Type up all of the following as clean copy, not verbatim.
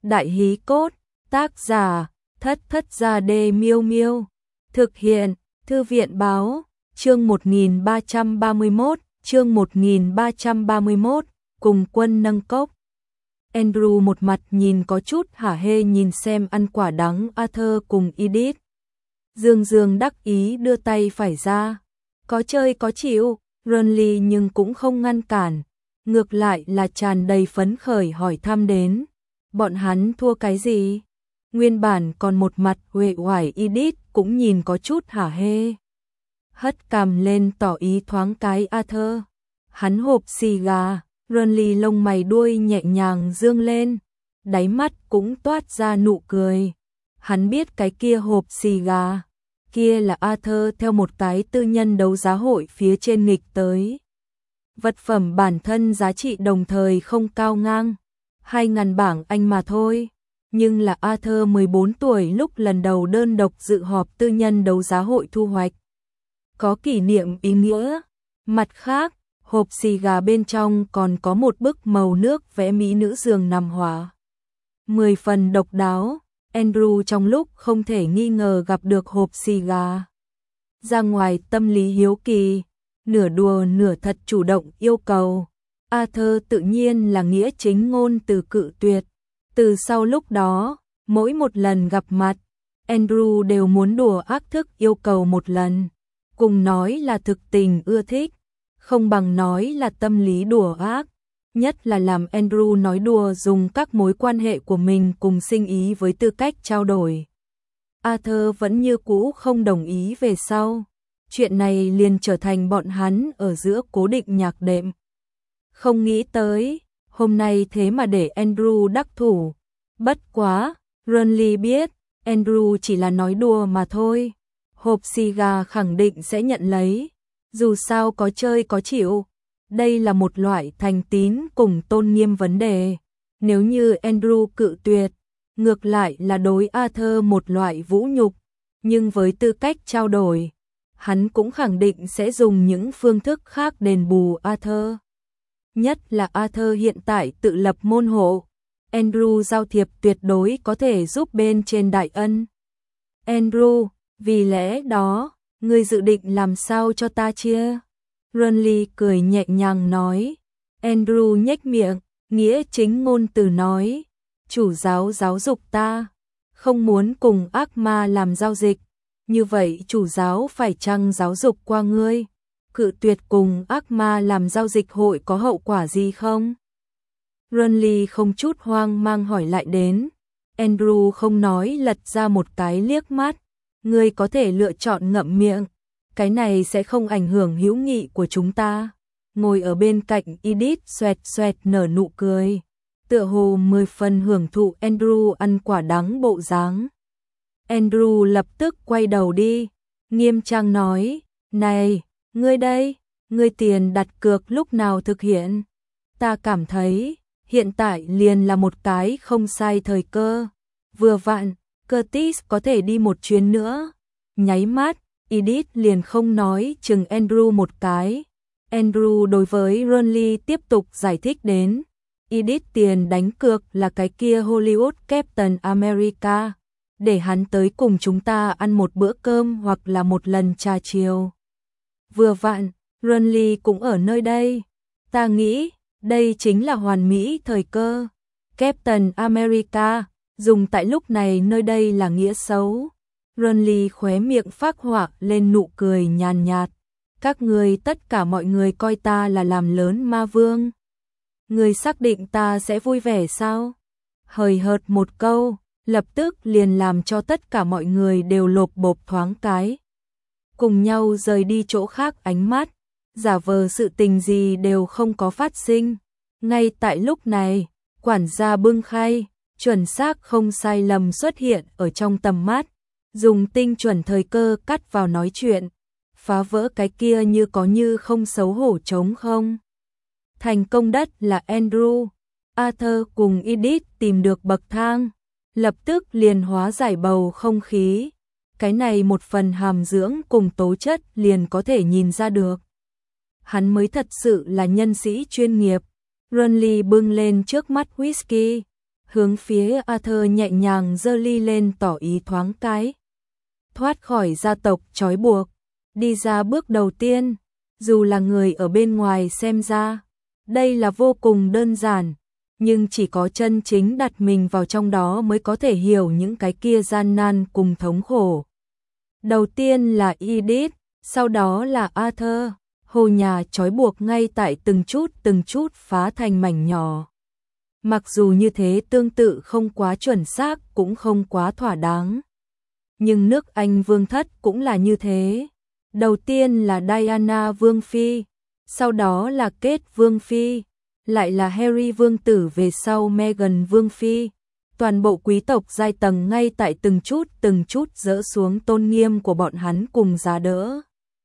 Đại hí cốt, tác giả, Thất Thất Gia Đê Miêu Miêu. Thực hiện, Thư viện báo, chương 1331, chương 1331, cùng quân nâng cốc. Andrew một mặt nhìn có chút hả hê nhìn xem ăn quả đắng Arthur cùng Edith. Dương Dương đắc ý đưa tay phải ra. Có chơi có chịu, Ronly nhưng cũng không ngăn cản. Ngược lại là tràn đầy phấn khởi hỏi thăm đến. Bọn hắn thua cái gì? Nguyên bản còn một mặt uể oải Edith cũng nhìn có chút hả hê. Hất cằm lên tỏ ý thoáng cái Arthur. Hắn hộp xì gà, Ronly lông mày đuôi nhẹ nhàng dương lên. Đáy mắt cũng toát ra nụ cười. Hắn biết cái kia hộp xì gà. Kia là Arthur theo một cái tư nhân đấu giá hội phía trên nghịch tới. Vật phẩm bản thân giá trị đồng thời không cao ngang. 2.000 bảng Anh mà thôi. Nhưng là Arthur 14 tuổi lúc lần đầu đơn độc dự họp tư nhân đấu giá hội thu hoạch. Có kỷ niệm ý nghĩa. Mặt khác, hộp xì gà bên trong còn có một bức màu nước vẽ mỹ nữ giường nằm họa. 10 phần độc đáo, Andrew trong lúc không thể nghi ngờ gặp được hộp xì gà. Ra ngoài tâm lý hiếu kỳ, nửa đùa nửa thật chủ động yêu cầu. Arthur tự nhiên là nghĩa chính ngôn từ cự tuyệt. Từ sau lúc đó, mỗi một lần gặp mặt, Andrew đều muốn đùa ác thức yêu cầu một lần. Cùng nói là thực tình ưa thích, không bằng nói là tâm lý đùa ác. Nhất là làm Andrew nói đùa dùng các mối quan hệ của mình cùng sinh ý với tư cách trao đổi. Arthur vẫn như cũ không đồng ý về sau. Chuyện này liền trở thành bọn hắn ở giữa cố định nhạc đệm. Không nghĩ tới, hôm nay thế mà để Andrew đắc thủ. Bất quá, Ronly biết, Andrew chỉ là nói đùa mà thôi. Hộp xì gà khẳng định sẽ nhận lấy. Dù sao có chơi có chịu. Đây là một loại thành tín cùng tôn nghiêm vấn đề. Nếu như Andrew cự tuyệt, ngược lại là đối Arthur một loại vũ nhục. Nhưng với tư cách trao đổi, hắn cũng khẳng định sẽ dùng những phương thức khác đền bù Arthur. Nhất là Arthur hiện tại tự lập môn hộ. Andrew giao thiệp tuyệt đối có thể giúp bên trên đại ân. Andrew, vì lẽ đó, ngươi dự định làm sao cho ta chia? Ronly cười nhẹ nhàng nói. Andrew nhếch miệng, nghĩa chính ngôn từ nói. Chủ giáo giáo dục ta, không muốn cùng ác ma làm giao dịch. Như vậy chủ giáo phải chăng giáo dục qua ngươi? Cự tuyệt cùng ác ma làm giao dịch hội có hậu quả gì không? Ronly không chút hoang mang hỏi lại đến. Andrew không nói lật ra một cái liếc mắt. Ngươi có thể lựa chọn ngậm miệng. Cái này sẽ không ảnh hưởng hữu nghị của chúng ta. Ngồi ở bên cạnh Edith xoẹt xoẹt nở nụ cười. Tựa hồ 10 phần hưởng thụ Andrew ăn quả đắng bộ dáng. Andrew lập tức quay đầu đi. Nghiêm trang nói. Này, ngươi đây, ngươi tiền đặt cược lúc nào thực hiện? Ta cảm thấy, hiện tại liền là một cái không sai thời cơ. Vừa vặn, Curtis có thể đi một chuyến nữa. Nháy mắt, Edith liền không nói chừng Andrew một cái. Andrew đối với Ronly tiếp tục giải thích đến. Edith tiền đánh cược là cái kia Hollywood Captain America. Để hắn tới cùng chúng ta ăn một bữa cơm hoặc là một lần trà chiều. Vừa vặn, Ronly cũng ở nơi đây. Ta nghĩ, đây chính là hoàn mỹ thời cơ. Captain America, dùng tại lúc này nơi đây là nghĩa xấu. Ronly khóe miệng phác họa lên nụ cười nhàn nhạt. Các người tất cả mọi người coi ta là làm lớn ma vương. Người xác định ta sẽ vui vẻ sao? Hời hợt một câu, lập tức liền làm cho tất cả mọi người đều lộp bộp thoáng cái. Cùng nhau rời đi chỗ khác ánh mắt, giả vờ sự tình gì đều không có phát sinh. Ngay tại lúc này, quản gia bưng khay, chuẩn xác không sai lầm xuất hiện ở trong tầm mắt, dùng tinh chuẩn thời cơ cắt vào nói chuyện, phá vỡ cái kia như có như không xấu hổ trống không. Thành công đất là Andrew, Arthur cùng Edith tìm được bậc thang, lập tức liền hóa giải bầu không khí. Cái này một phần hàm dưỡng cùng tố chất liền có thể nhìn ra được. Hắn mới thật sự là nhân sĩ chuyên nghiệp. Ronly bưng lên trước mắt whisky, hướng phía Arthur nhẹ nhàng giơ ly lên tỏ ý thoáng cái. Thoát khỏi gia tộc trói buộc, đi ra bước đầu tiên, dù là người ở bên ngoài xem ra, đây là vô cùng đơn giản, nhưng chỉ có chân chính đặt mình vào trong đó mới có thể hiểu những cái kia gian nan cùng thống khổ. Đầu tiên là Edith, sau đó là Arthur, hồ nhà trói buộc ngay tại từng chút phá thành mảnh nhỏ. Mặc dù như thế tương tự không quá chuẩn xác cũng không quá thỏa đáng. Nhưng nước Anh vương thất cũng là như thế. Đầu tiên là Diana vương phi, sau đó là Kate vương phi, lại là Harry vương tử, về sau Meghan vương phi. Toàn bộ quý tộc giai tầng ngay tại từng chút dỡ xuống tôn nghiêm của bọn hắn cùng giá đỡ.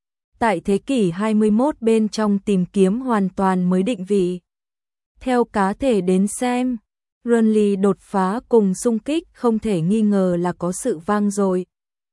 Tại thế kỷ 21 bên trong tìm kiếm hoàn toàn mới định vị. Theo cá thể đến xem, Renly đột phá cùng xung kích không thể nghi ngờ là có sự vang dội.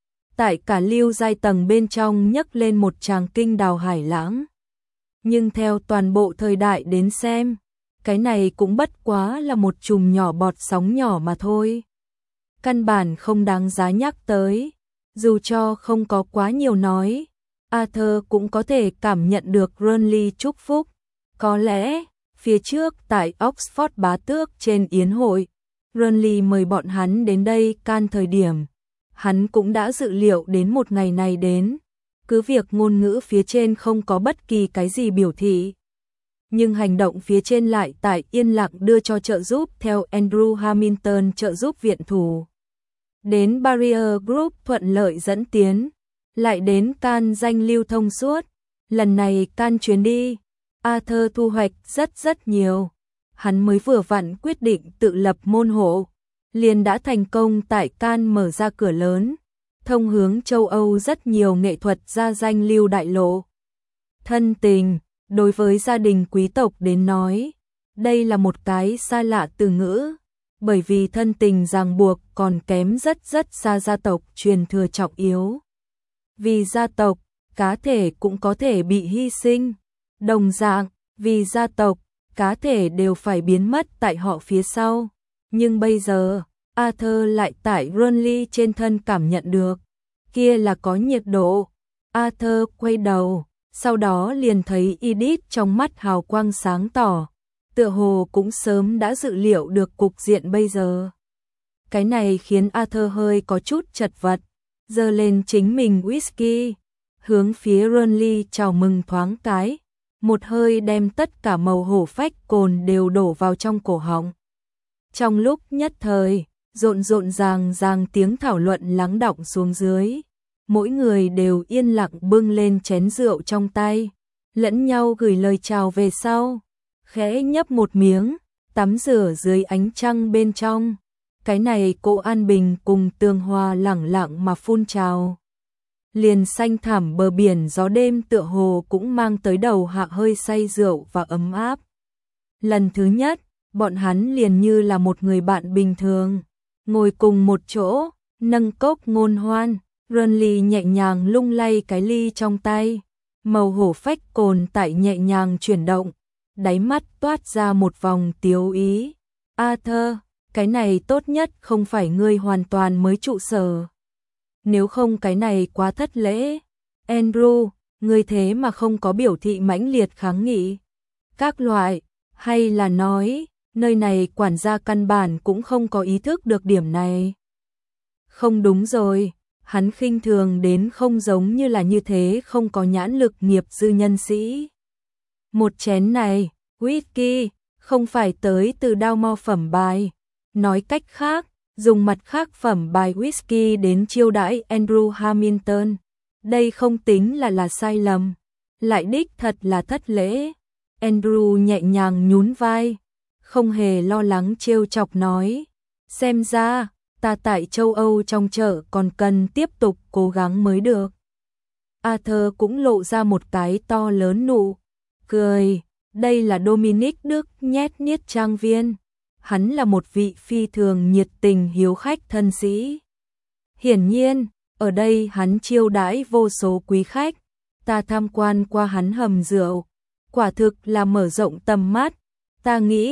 Tại cả lưu giai tầng bên trong nhấc lên một tràng kinh đào hải lãng. Nhưng theo toàn bộ thời đại đến xem, cái này cũng bất quá là một chùm nhỏ bọt sóng nhỏ mà thôi. Căn bản không đáng giá nhắc tới, dù cho không có quá nhiều nói, Arthur cũng có thể cảm nhận được Renly chúc phúc. Có lẽ, phía trước tại Oxford bá tước trên yến hội, Renly mời bọn hắn đến đây can thời điểm. Hắn cũng đã dự liệu đến một ngày này đến, cứ việc ngôn ngữ phía trên không có bất kỳ cái gì biểu thị. Nhưng hành động phía trên lại tại yên lặng đưa cho trợ giúp theo Andrew Hamilton trợ giúp viện thủ. Đến Barrier Group thuận lợi dẫn tiến, lại đến can danh lưu thông suốt. Lần này can chuyến đi, Arthur thu hoạch rất nhiều. Hắn mới vừa vặn quyết định tự lập môn hộ, liền đã thành công tại can mở ra cửa lớn, thông hướng châu Âu rất nhiều nghệ thuật gia danh lưu đại lộ. Thân tình, đối với gia đình quý tộc đến nói, đây là một cái xa lạ từ ngữ, bởi vì thân tình ràng buộc còn kém rất xa gia tộc truyền thừa trọng yếu. Vì gia tộc, cá thể cũng có thể bị hy sinh, đồng dạng, vì gia tộc, cá thể đều phải biến mất tại họ phía sau. Nhưng bây giờ, Arthur lại tại Renly trên thân cảm nhận được, kia là có nhiệt độ. Arthur quay đầu, sau đó liền thấy Edith trong mắt hào quang sáng tỏ, tựa hồ cũng sớm đã dự liệu được cục diện bây giờ. Cái này khiến Arthur hơi có chút chật vật, giơ lên chính mình whisky, hướng phía Renly chào mừng thoáng cái, một hơi đem tất cả màu hổ phách cồn đều đổ vào trong cổ họng. Trong lúc nhất thời, rộn ràng tiếng thảo luận lắng đọng xuống dưới, mỗi người đều yên lặng bưng lên chén rượu trong tay, lẫn nhau gửi lời chào về sau, khẽ nhấp một miếng, tắm rửa dưới ánh trăng bên trong. Cái này cỗ an bình cùng tường hòa lẳng lặng mà phun trào. Liền xanh thẳm bờ biển gió đêm tựa hồ cũng mang tới đầu hạ hơi say rượu và ấm áp. Lần thứ nhất, bọn hắn liền như là một người bạn bình thường, ngồi cùng một chỗ, nâng cốc ngôn hoan. Renly nhẹ nhàng lung lay cái ly trong tay, màu hổ phách cồn tại nhẹ nhàng chuyển động, đáy mắt toát ra một vòng tiếu ý. Arthur, cái này tốt nhất không phải ngươi hoàn toàn mới trụ sở. Nếu không cái này quá thất lễ. Andrew, ngươi thế mà không có biểu thị mãnh liệt kháng nghị. Các loại, hay là nói, nơi này quản gia căn bản cũng không có ý thức được điểm này. Không đúng rồi, hắn khinh thường đến không giống như là như thế không có nhãn lực nghiệp dư nhân sĩ. Một chén này, whisky, không phải tới từ Dalmore phẩm bài. Nói cách khác, dùng mặt khác phẩm bài whisky đến chiêu đãi Andrew Hamilton. Đây không tính là sai lầm, lại đích thật là thất lễ. Andrew nhẹ nhàng nhún vai, không hề lo lắng trêu chọc nói. Xem ra, ta tại châu Âu trong chợ còn cần tiếp tục cố gắng mới được. Arthur cũng lộ ra một cái to lớn nụ cười. Đây là Dominic Đức nhét niết trang viên. Hắn là một vị phi thường nhiệt tình hiếu khách thân sĩ. Hiển nhiên, ở đây hắn chiêu đãi vô số quý khách. Ta tham quan qua hắn hầm rượu, quả thực là mở rộng tầm mắt. Ta nghĩ,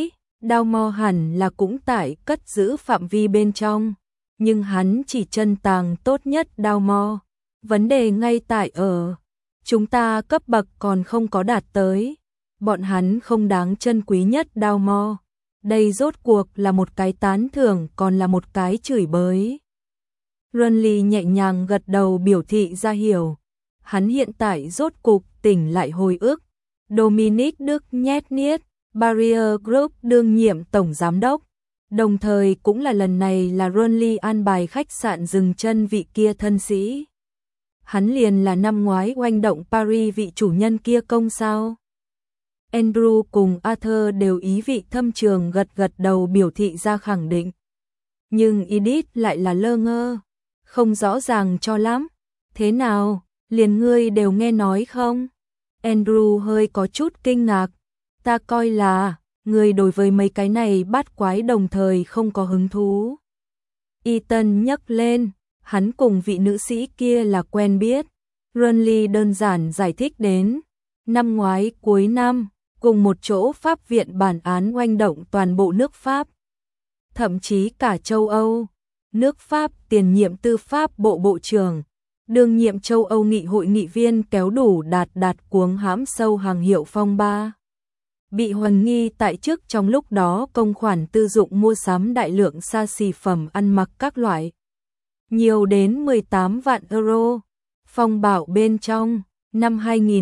Dalmor hẳn là cũng tại cất giữ phạm vi bên trong, nhưng hắn chỉ chân tàng tốt nhất Dalmor. Vấn đề ngay tại ở, chúng ta cấp bậc còn không có đạt tới, bọn hắn không đáng trân quý nhất Dalmor. Đây rốt cuộc là một cái tán thưởng còn là một cái chửi bới. Renly nhẹ nhàng gật đầu biểu thị ra hiểu. Hắn hiện tại rốt cục tỉnh lại hồi ức. Dominic Đức nhét niết, Barrier Group đương nhiệm tổng giám đốc. Đồng thời cũng là lần này là Renly an bài khách sạn dừng chân vị kia thân sĩ. Hắn liền là năm ngoái oanh động Paris vị chủ nhân kia công sao. Andrew cùng Arthur đều ý vị thâm trường gật gật đầu biểu thị ra khẳng định. Nhưng Edith lại là lơ ngơ, không rõ ràng cho lắm. Thế nào, liền ngươi đều nghe nói không? Andrew hơi có chút kinh ngạc. Ta coi là, ngươi đối với mấy cái này bát quái đồng thời không có hứng thú. Ethan nhấc lên, hắn cùng vị nữ sĩ kia là quen biết. Renly đơn giản giải thích đến. Năm ngoái cuối năm, cùng một chỗ Pháp viện bản án oanh động toàn bộ nước Pháp. Thậm chí cả châu Âu. Nước Pháp tiền nhiệm tư pháp bộ bộ trưởng, đương nhiệm châu Âu nghị hội nghị viên kéo đủ đạt cuống hãm sâu hàng hiệu phong ba. Bị hoài nghi tại chức trong lúc đó công khoản tư dụng mua sắm đại lượng xa xỉ phẩm ăn mặc các loại. Nhiều đến 18 vạn euro. Phong bảo bên trong, năm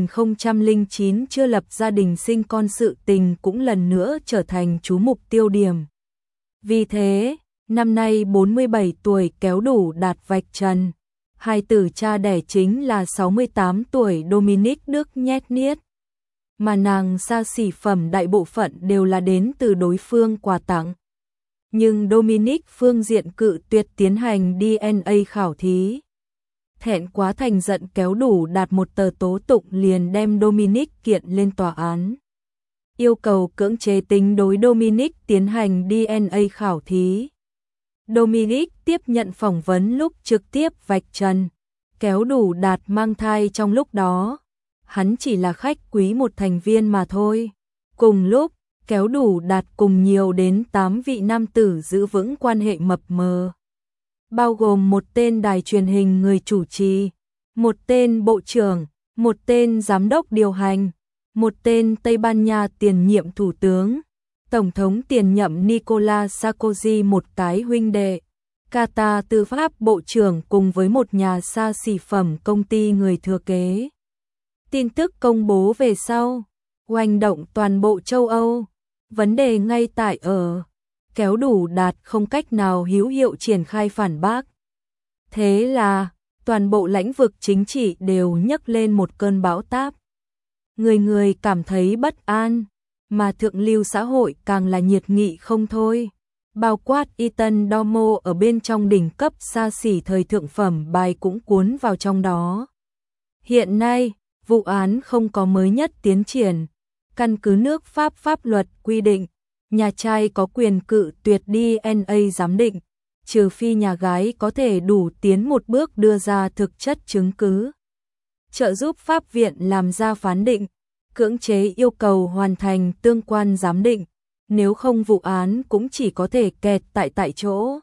2009 chưa lập gia đình sinh con sự tình cũng lần nữa trở thành chú mục tiêu điểm. Vì thế, năm nay 47 tuổi kéo đủ đạt vạch trần. Hai tử cha đẻ chính là 68 tuổi Dominic Đức nhét niết. Mà nàng xa xỉ phẩm đại bộ phận đều là đến từ đối phương quà tặng. Nhưng Dominic phương diện cự tuyệt tiến hành DNA khảo thí. Thẹn quá thành giận kéo đủ đạt một tờ tố tụng liền đem Dominic kiện lên tòa án. Yêu cầu cưỡng chế tính đối Dominic tiến hành DNA khảo thí. Dominic tiếp nhận phỏng vấn lúc trực tiếp vạch trần, kéo đủ đạt mang thai trong lúc đó. Hắn chỉ là khách quý một thành viên mà thôi. Cùng lúc, kéo đủ đạt cùng nhiều đến 8 vị nam tử giữ vững quan hệ mập mờ. Bao gồm một tên đài truyền hình người chủ trì, một tên bộ trưởng, một tên giám đốc điều hành, một tên Tây Ban Nha tiền nhiệm thủ tướng, tổng thống tiền nhậm Nicolas Sarkozy một cái huynh đệ, Qatar tư pháp bộ trưởng cùng với một nhà xa xỉ phẩm công ty người thừa kế. Tin tức công bố về sau, oanh động toàn bộ châu Âu. Vấn đề ngay tại ở, kéo đủ đạt không cách nào hữu hiệu triển khai phản bác. Thế là, toàn bộ lãnh vực chính trị đều nhấc lên một cơn bão táp. Người người cảm thấy bất an, mà thượng lưu xã hội càng là nhiệt nghị không thôi. Bao quát Ethan Dalmor ở bên trong đỉnh cấp xa xỉ thời thượng phẩm bài cũng cuốn vào trong đó. Hiện nay, vụ án không có mới nhất tiến triển. Căn cứ nước Pháp pháp luật quy định, nhà trai có quyền cự tuyệt DNA giám định, trừ phi nhà gái có thể đủ tiến một bước đưa ra thực chất chứng cứ. Trợ giúp pháp viện làm ra phán định, cưỡng chế yêu cầu hoàn thành tương quan giám định, nếu không vụ án cũng chỉ có thể kẹt tại chỗ.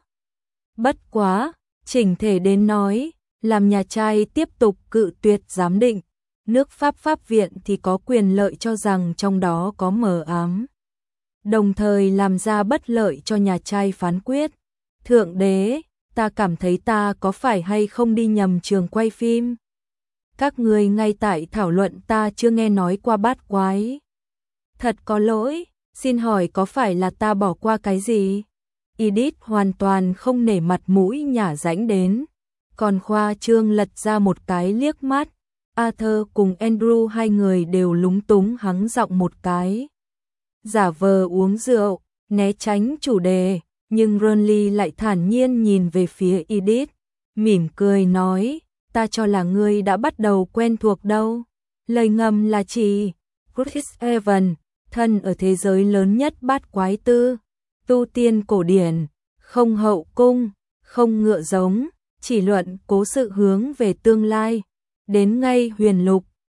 Bất quá, chỉnh thể đến nói, làm nhà trai tiếp tục cự tuyệt giám định, nước Pháp pháp viện thì có quyền lợi cho rằng trong đó có mờ ám. Đồng thời làm ra bất lợi cho nhà trai phán quyết. Thượng đế, ta cảm thấy ta có phải hay không đi nhầm trường quay phim? Các người ngay tại thảo luận ta chưa nghe nói qua bát quái. Thật có lỗi, xin hỏi có phải là ta bỏ qua cái gì? Edith hoàn toàn không nể mặt mũi nhả rãnh đến. Còn khoa trương lật ra một cái liếc mắt. Arthur cùng Andrew hai người đều lúng túng hắng giọng một cái. Giả vờ uống rượu, né tránh chủ đề, nhưng Renly lại thản nhiên nhìn về phía Edith, mỉm cười nói, ta cho là ngươi đã bắt đầu quen thuộc đâu. Lời ngầm là chỉ, Chris Evans, thân ở thế giới lớn nhất bát quái tư, tu tiên cổ điển, không hậu cung, không ngựa giống, chỉ luận cố sự hướng về tương lai. Đến ngay huyền lục,